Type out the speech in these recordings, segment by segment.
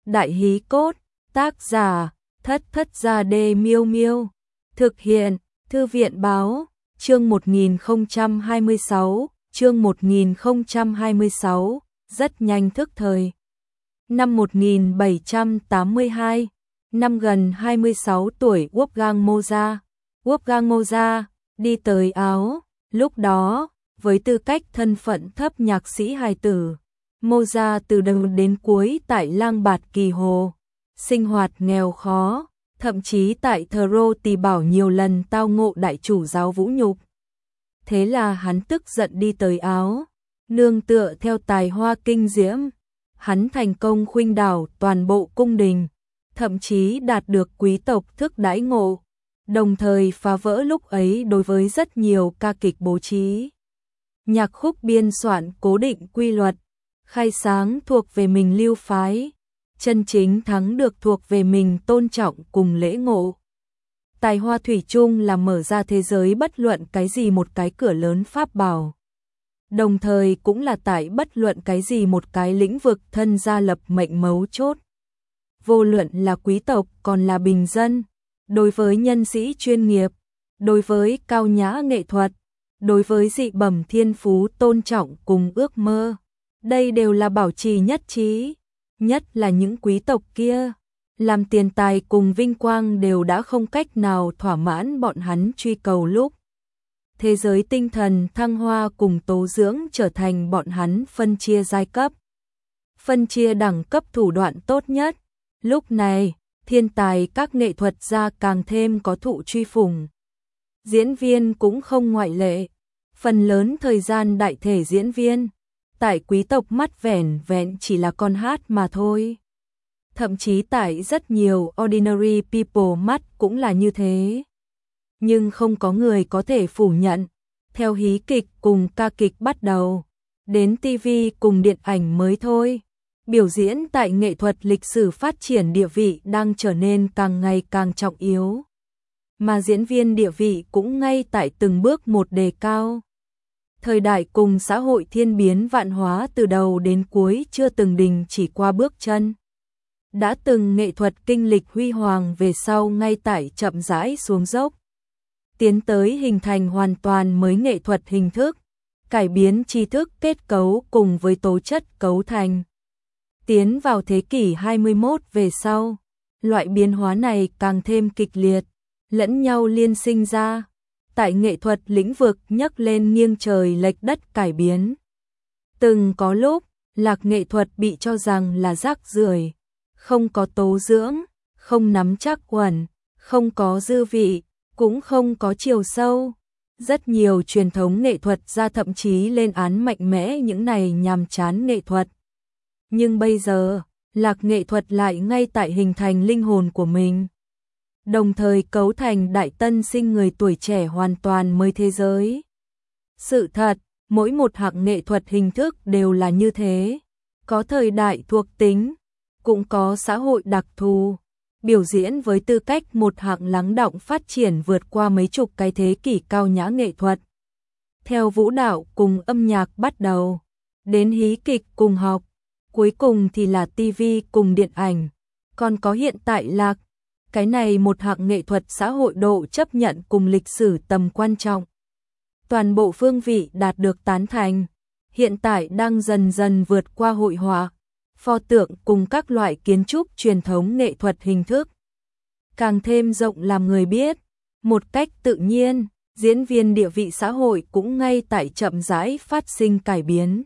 Đại hí cốt, tác giả, Thất Thất Gia Đê Miêu Miêu. Thực hiện, Thư viện báo, chương 1026, chương 1026, rất nhanh thức thời. Năm 1782, năm gần 26 tuổi Wolfgang Mozart đi tới Áo, lúc đó, với tư cách thân phận thấp nhạc sĩ hài tử, Mozart từ đầu đến cuối tại Lang Bạt Kỳ Hồ, sinh hoạt nghèo khó, thậm chí tại Thờ Tỳ Bảo nhiều lần tao ngộ đại chủ giáo vũ nhục. Thế là hắn tức giận đi tới Áo, nương tựa theo tài hoa kinh diễm, hắn thành công khuynh đảo toàn bộ cung đình, thậm chí đạt được quý tộc thức đãi ngộ, đồng thời phá vỡ lúc ấy đối với rất nhiều ca kịch bố trí. Nhạc khúc biên soạn cố định quy luật, khai sáng thuộc về mình lưu phái, chân chính thắng được thuộc về mình tôn trọng cùng lễ ngộ. Tài hoa thủy chung là mở ra thế giới bất luận cái gì một cái cửa lớn pháp bảo. Đồng thời cũng là tại bất luận cái gì một cái lĩnh vực thân gia lập mệnh mấu chốt. Vô luận là quý tộc còn là bình dân, đối với nhân sĩ chuyên nghiệp, đối với cao nhã nghệ thuật, đối với dị bẩm thiên phú tôn trọng cùng ước mơ, đây đều là bảo trì nhất trí, nhất là những quý tộc kia, làm tiền tài cùng vinh quang đều đã không cách nào thỏa mãn bọn hắn truy cầu lúc. Thế giới tinh thần thăng hoa cùng tố dưỡng trở thành bọn hắn phân chia giai cấp, phân chia đẳng cấp thủ đoạn tốt nhất. Lúc này, thiên tài các nghệ thuật gia càng thêm có thụ truy phủng. Diễn viên cũng không ngoại lệ, phần lớn thời gian đại thể diễn viên, tại quý tộc mắt vẻn vẹn chỉ là con hát mà thôi. Thậm chí tại rất nhiều ordinary people mắt cũng là như thế. Nhưng không có người có thể phủ nhận, theo hí kịch cùng ca kịch bắt đầu, đến TV cùng điện ảnh mới thôi. Biểu diễn tại nghệ thuật lịch sử phát triển địa vị đang trở nên càng ngày càng trọng yếu. Mà diễn viên địa vị cũng ngay tại từng bước một đề cao. Thời đại cùng xã hội thiên biến vạn hóa từ đầu đến cuối chưa từng đình chỉ qua bước chân. Đã từng nghệ thuật kinh lịch huy hoàng về sau ngay tại chậm rãi xuống dốc. Tiến tới hình thành hoàn toàn mới nghệ thuật hình thức, cải biến tri thức kết cấu cùng với tố chất cấu thành. Tiến vào thế kỷ 21 về sau, loại biến hóa này càng thêm kịch liệt, lẫn nhau liên sinh ra, tại nghệ thuật lĩnh vực nhấc lên nghiêng trời lệch đất cải biến. Từng có lúc, lạc nghệ thuật bị cho rằng là rác rưởi, không có tố dưỡng, không nắm chắc quần, không có dư vị, cũng không có chiều sâu. Rất nhiều truyền thống nghệ thuật gia thậm chí lên án mạnh mẽ những này nhàm chán nghệ thuật. Nhưng bây giờ, lạc nghệ thuật lại ngay tại hình thành linh hồn của mình. Đồng thời cấu thành đại tân sinh người tuổi trẻ hoàn toàn mới thế giới. Sự thật, mỗi một hạng nghệ thuật hình thức đều là như thế. Có thời đại thuộc tính, cũng có xã hội đặc thù. Biểu diễn với tư cách một hạng lắng đọng phát triển vượt qua mấy chục cái thế kỷ cao nhã nghệ thuật. Theo vũ đạo cùng âm nhạc bắt đầu, đến hí kịch cùng học, cuối cùng thì là TV cùng điện ảnh, còn có hiện tại lạc. Cái này một hạng nghệ thuật xã hội độ chấp nhận cùng lịch sử tầm quan trọng. Toàn bộ phương vị đạt được tán thành, hiện tại đang dần dần vượt qua hội họa, pho tượng cùng các loại kiến trúc truyền thống nghệ thuật hình thức. Càng thêm rộng làm người biết, một cách tự nhiên, diễn viên địa vị xã hội cũng ngay tại chậm rãi phát sinh cải biến.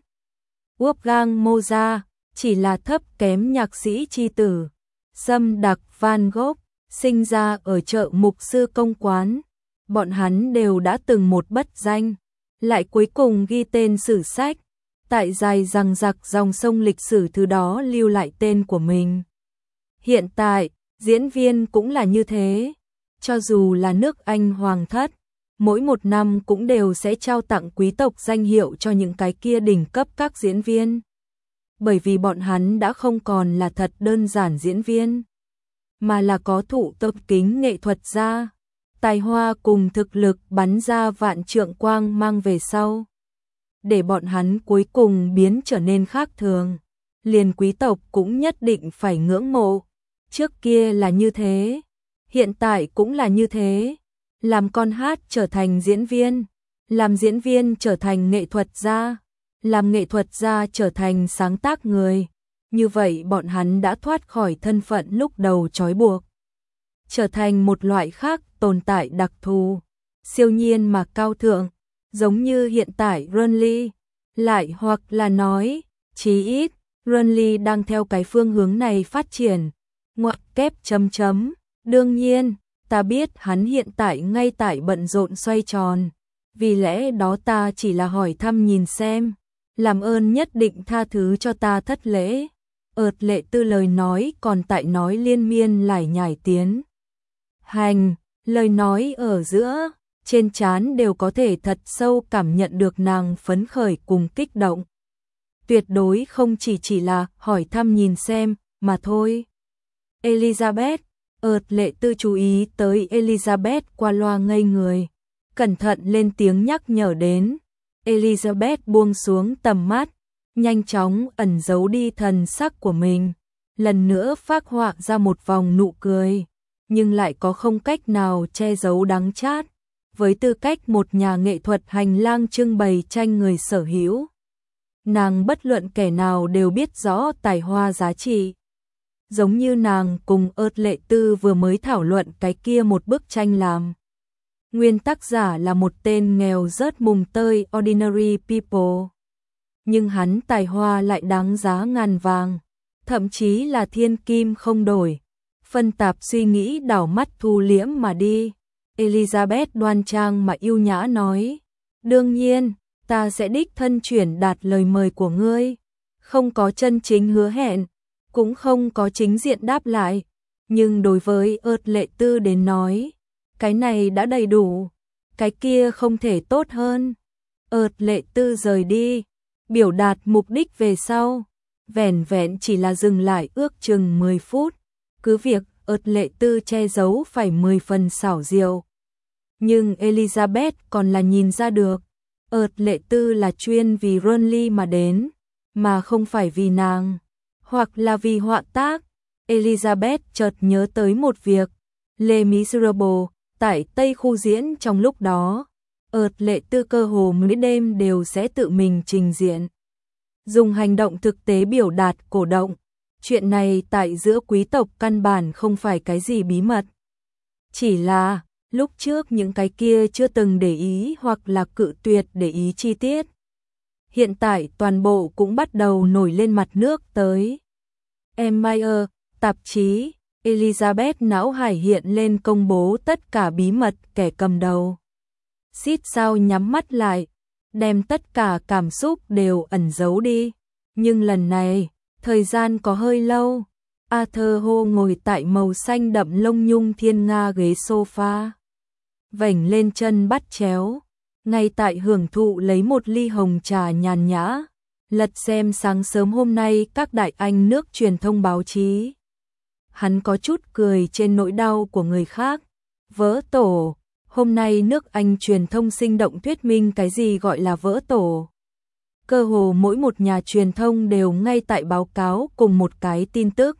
Wolfgang Mozart chỉ là thấp kém nhạc sĩ chi tử, Sâm Đặc Van Gogh sinh ra ở chợ mục sư công quán, bọn hắn đều đã từng một bất danh, lại cuối cùng ghi tên sử sách, tại dài dằng dặc dòng sông lịch sử thứ đó lưu lại tên của mình. Hiện tại, diễn viên cũng là như thế, cho dù là nước Anh hoàng thất, mỗi một năm cũng đều sẽ trao tặng quý tộc danh hiệu cho những cái kia đỉnh cấp các diễn viên. Bởi vì bọn hắn đã không còn là thật đơn giản diễn viên, mà là có thụ tập kính nghệ thuật gia, tài hoa cùng thực lực bắn ra vạn trượng quang mang về sau, để bọn hắn cuối cùng biến trở nên khác thường. liền quý tộc cũng nhất định phải ngưỡng mộ. Trước kia là như thế, hiện tại cũng là như thế. Làm con hát trở thành diễn viên, làm diễn viên trở thành nghệ thuật gia, làm nghệ thuật gia trở thành sáng tác người. Như vậy bọn hắn đã thoát khỏi thân phận lúc đầu trói buộc, trở thành một loại khác tồn tại đặc thù, siêu nhiên mà cao thượng, giống như hiện tại Renly. Lại hoặc là nói, chí ít, Renly đang theo cái phương hướng này phát triển. Ngoặc kép chấm chấm, đương nhiên, ta biết hắn hiện tại ngay tại bận rộn xoay tròn, vì lẽ đó ta chỉ là hỏi thăm nhìn xem, làm ơn nhất định tha thứ cho ta thất lễ. Lệ Tư lời nói còn tại nói liên miên lải nhải tiến hành, lời nói ở giữa, trên trán đều có thể thật sâu cảm nhận được nàng phấn khởi cùng kích động. Tuyệt đối không chỉ là hỏi thăm nhìn xem mà thôi. Elizabeth, Lệ Tư chú ý tới Elizabeth qua loa ngây người, cẩn thận lên tiếng nhắc nhở đến. Elizabeth buông xuống tầm mắt, nhanh chóng ẩn giấu đi thần sắc của mình, lần nữa phác họa ra một vòng nụ cười, nhưng lại có không cách nào che giấu đắng chát. Với tư cách một nhà nghệ thuật hành lang trưng bày tranh người sở hữu, nàng bất luận kẻ nào đều biết rõ tài hoa giá trị. Giống như nàng cùng Lệ Tư vừa mới thảo luận cái kia một bức tranh làm. Nguyên tác giả là một tên nghèo rớt mùng tơi ordinary people. Nhưng hắn tài hoa lại đáng giá ngàn vàng, thậm chí là thiên kim không đổi. Phân tạp suy nghĩ đảo mắt thu liễm mà đi. Elizabeth đoan trang mà yêu nhã nói, đương nhiên, ta sẽ đích thân chuyển đạt lời mời của ngươi. Không có chân chính hứa hẹn, cũng không có chính diện đáp lại. Nhưng đối với Lệ Tư đến nói, cái này đã đầy đủ, cái kia không thể tốt hơn. Lệ Tư rời đi, biểu đạt mục đích về sau, vẻn vẹn chỉ là dừng lại ước chừng 10 phút. Cứ việc Lệ Tư che giấu phải 10 phần xảo diệu, nhưng Elizabeth còn là nhìn ra được, Lệ Tư là chuyên vì Renly mà đến, mà không phải vì nàng, hoặc là vì họa tác. Elizabeth chợt nhớ tới một việc, Les Miserables, tại Tây khu diễn trong lúc đó, Lệ Tư cơ hồ mỗi đêm đều sẽ tự mình trình diễn, dùng hành động thực tế biểu đạt cổ động. Chuyện này tại giữa quý tộc căn bản không phải cái gì bí mật. Chỉ là, lúc trước những cái kia chưa từng để ý hoặc là cự tuyệt để ý chi tiết. Hiện tại toàn bộ cũng bắt đầu nổi lên mặt nước tới. Empire, tạp chí, Elizabeth não hải hiện lên công bố tất cả bí mật kẻ cầm đầu. Xít sao nhắm mắt lại, đem tất cả cảm xúc đều ẩn giấu đi. Nhưng lần này, thời gian có hơi lâu. Arthur Hô ngồi tại màu xanh đậm lông nhung thiên nga ghế sofa, vểnh lên chân bắt chéo, ngay tại hưởng thụ lấy một ly hồng trà nhàn nhã, lật xem sáng sớm hôm nay các đại anh nước truyền thông báo chí. Hắn có chút cười trên nỗi đau của người khác. Vỡ tổ, hôm nay nước Anh truyền thông sinh động thuyết minh cái gì gọi là vỡ tổ. Cơ hồ mỗi một nhà truyền thông đều ngay tại báo cáo cùng một cái tin tức.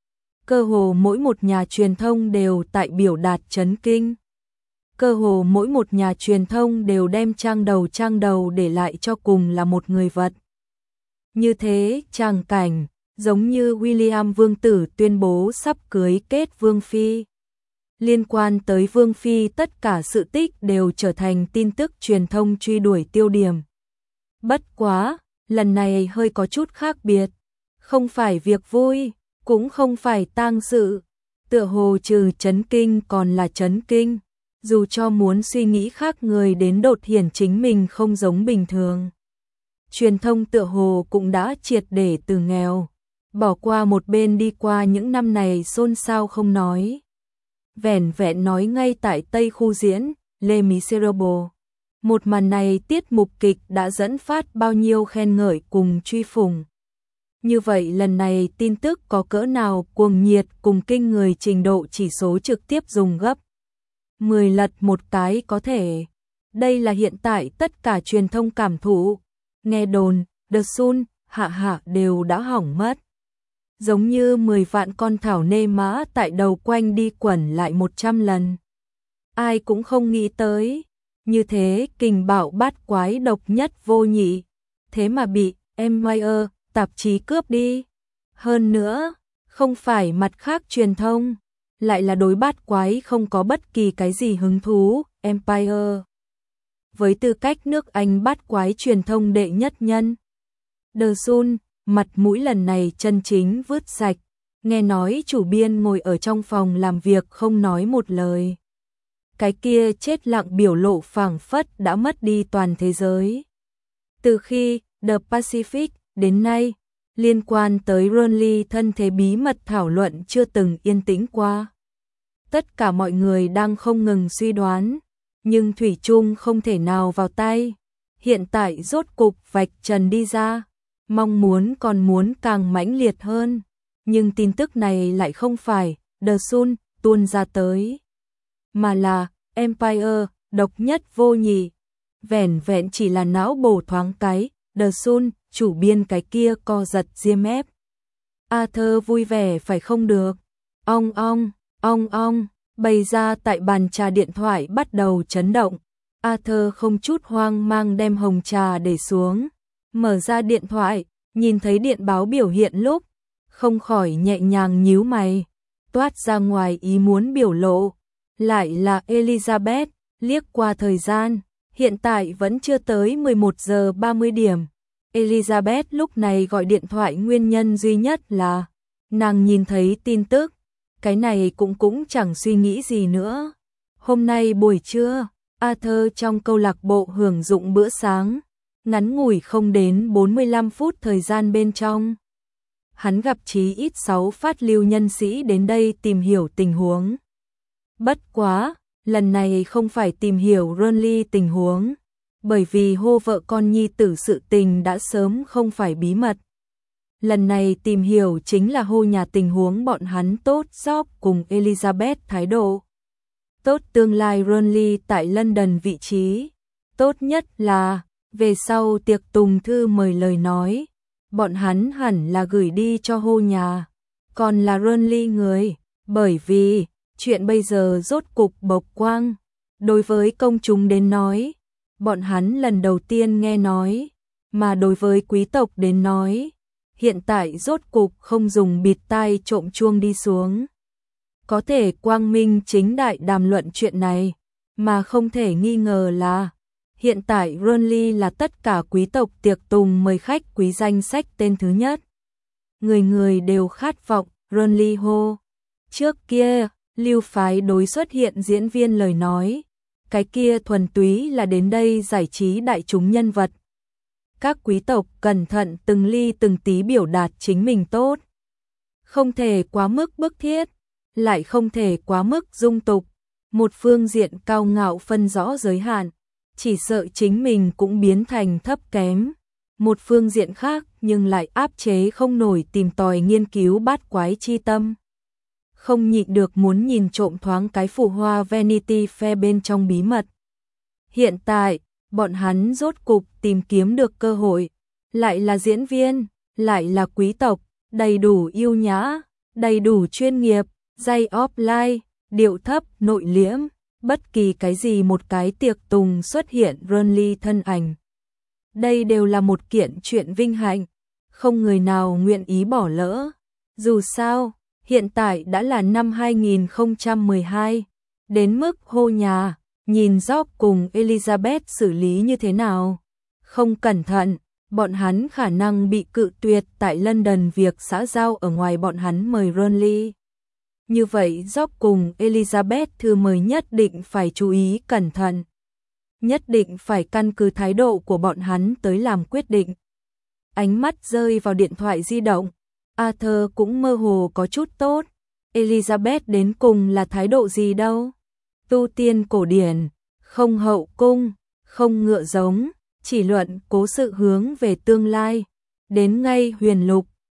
Cơ hồ mỗi một nhà truyền thông đều tại biểu đạt chấn kinh. Cơ hồ mỗi một nhà truyền thông đều đem trang đầu để lại cho cùng là một người vật. Như thế, tràng cảnh, giống như William Vương tử tuyên bố sắp cưới kết Vương Phi. Liên quan tới Vương Phi tất cả sự tích đều trở thành tin tức truyền thông truy đuổi tiêu điểm. Bất quá, lần này hơi có chút khác biệt. Không phải việc vui, cũng không phải tang sự. Tựa hồ trừ chấn kinh còn là chấn kinh. Dù cho muốn suy nghĩ khác người đến đột hiển chính mình không giống bình thường. Truyền thông tựa hồ cũng đã triệt để từ nghèo, bỏ qua một bên đi qua những năm này xôn xao không nói. Vẻn vẹn nói ngay tại Tây khu diễn, Les Miserables. Một màn này tiết mục kịch đã dẫn phát bao nhiêu khen ngợi cùng truy phủng. Như vậy lần này tin tức có cỡ nào cuồng nhiệt cùng kinh người trình độ chỉ số trực tiếp dùng gấp 10 lật một cái có thể. Đây là hiện tại tất cả truyền thông cảm thụ. Nghe đồn, The Sun, hạ hạ đều đã hỏng mất. Giống như 10 vạn con thảo nê mã tại đầu quanh đi quẩn lại 100 lần. Ai cũng không nghĩ tới, như thế kình bạo bát quái độc nhất vô nhị, thế mà bị Empire tạp chí cướp đi. Hơn nữa, không phải mặt khác truyền thông, lại là đối bát quái không có bất kỳ cái gì hứng thú. Empire, với tư cách nước Anh bát quái truyền thông đệ nhất nhân, The Sun, mặt mũi lần này chân chính vứt sạch, nghe nói chủ biên ngồi ở trong phòng làm việc không nói một lời. Cái kia chết lặng biểu lộ phảng phất đã mất đi toàn thế giới. Từ khi The Pacific đến nay, liên quan tới Ronly thân thế bí mật thảo luận chưa từng yên tĩnh qua. Tất cả mọi người đang không ngừng suy đoán, nhưng thủy chung không thể nào vào tay. Hiện tại rốt cục vạch trần đi ra, mong muốn còn muốn càng mãnh liệt hơn, nhưng tin tức này lại không phải The Sun tuôn ra tới, mà là Empire độc nhất vô nhị. Vẻn vẹn chỉ là não bổ thoáng cái, The Sun, chủ biên cái kia co giật ria mép. Arthur vui vẻ phải không được. Ong, bày ra tại bàn trà điện thoại bắt đầu chấn động. Arthur không chút hoang mang đem hồng trà để xuống, mở ra điện thoại, nhìn thấy điện báo biểu hiện lúc, không khỏi nhẹ nhàng nhíu mày, toát ra ngoài ý muốn biểu lộ. Lại là Elizabeth, liếc qua thời gian, hiện tại vẫn chưa tới 11 giờ 30 điểm. Elizabeth lúc này gọi điện thoại nguyên nhân duy nhất là nàng nhìn thấy tin tức, cái này cũng chẳng suy nghĩ gì nữa. Hôm nay buổi trưa, Arthur trong câu lạc bộ hưởng dụng bữa sáng, ngắn ngủi không đến 45 phút thời gian bên trong. Hắn gặp chí ít 6 phát lưu nhân sĩ đến đây tìm hiểu tình huống. Bất quá, lần này không phải tìm hiểu Ronly tình huống, bởi vì hô vợ con nhi tử sự tình đã sớm không phải bí mật. Lần này tìm hiểu chính là hô nhà tình huống bọn hắn tốt Job cùng Elizabeth thái độ. Tốt tương lai Ronly tại London vị trí. Tốt nhất là, về sau tiệc tùng thư mời lời nói, bọn hắn hẳn là gửi đi cho hô nhà. Còn là Ronly người, bởi vì chuyện bây giờ rốt cục bộc quang. Đối với công chúng đến nói, bọn hắn lần đầu tiên nghe nói, mà đối với quý tộc đến nói, hiện tại rốt cục không dùng bịt tai trộm chuông đi xuống. Có thể quang minh chính đại đàm luận chuyện này, mà không thể nghi ngờ là hiện tại Ronly là tất cả quý tộc tiệc tùng mời khách quý danh sách tên thứ nhất. Người người đều khát vọng Ronly hô. Trước kia, lưu phái đối xuất hiện diễn viên lời nói, cái kia thuần túy là đến đây giải trí đại chúng nhân vật. Các quý tộc cẩn thận từng ly từng tí biểu đạt chính mình tốt. Không thể quá mức bức thiết, lại không thể quá mức dung tục. Một phương diện cao ngạo phân rõ giới hạn, chỉ sợ chính mình cũng biến thành thấp kém. Một phương diện khác nhưng lại áp chế không nổi tìm tòi nghiên cứu bát quái chi tâm. Không nhịn được muốn nhìn trộm thoáng cái phù hoa Vanity Fair bên trong bí mật. Hiện tại, bọn hắn rốt cục tìm kiếm được cơ hội, lại là diễn viên, lại là quý tộc, đầy đủ yêu nhã, đầy đủ chuyên nghiệp, dây offline, điệu thấp, nội liễm, bất kỳ cái gì một cái tiệc tùng xuất hiện Ronly thân ảnh. Đây đều là một kiện chuyện vinh hạnh, không người nào nguyện ý bỏ lỡ. Dù sao, hiện tại đã là năm 2012, đến mức hô nhà, nhìn Job cùng Elizabeth xử lý như thế nào. Không cẩn thận, bọn hắn khả năng bị cự tuyệt tại London việc xã giao ở ngoài bọn hắn mời Ronly. Như vậy Job cùng Elizabeth thư mời nhất định phải chú ý cẩn thận. Nhất định phải căn cứ thái độ của bọn hắn tới làm quyết định. Ánh mắt rơi vào điện thoại di động, Arthur cũng mơ hồ có chút tốt. Elizabeth đến cùng là thái độ gì đâu? Tu tiên cổ điển, không hậu cung, không ngựa giống, chỉ luận cố sự hướng về tương lai. Đến ngay huyền lục,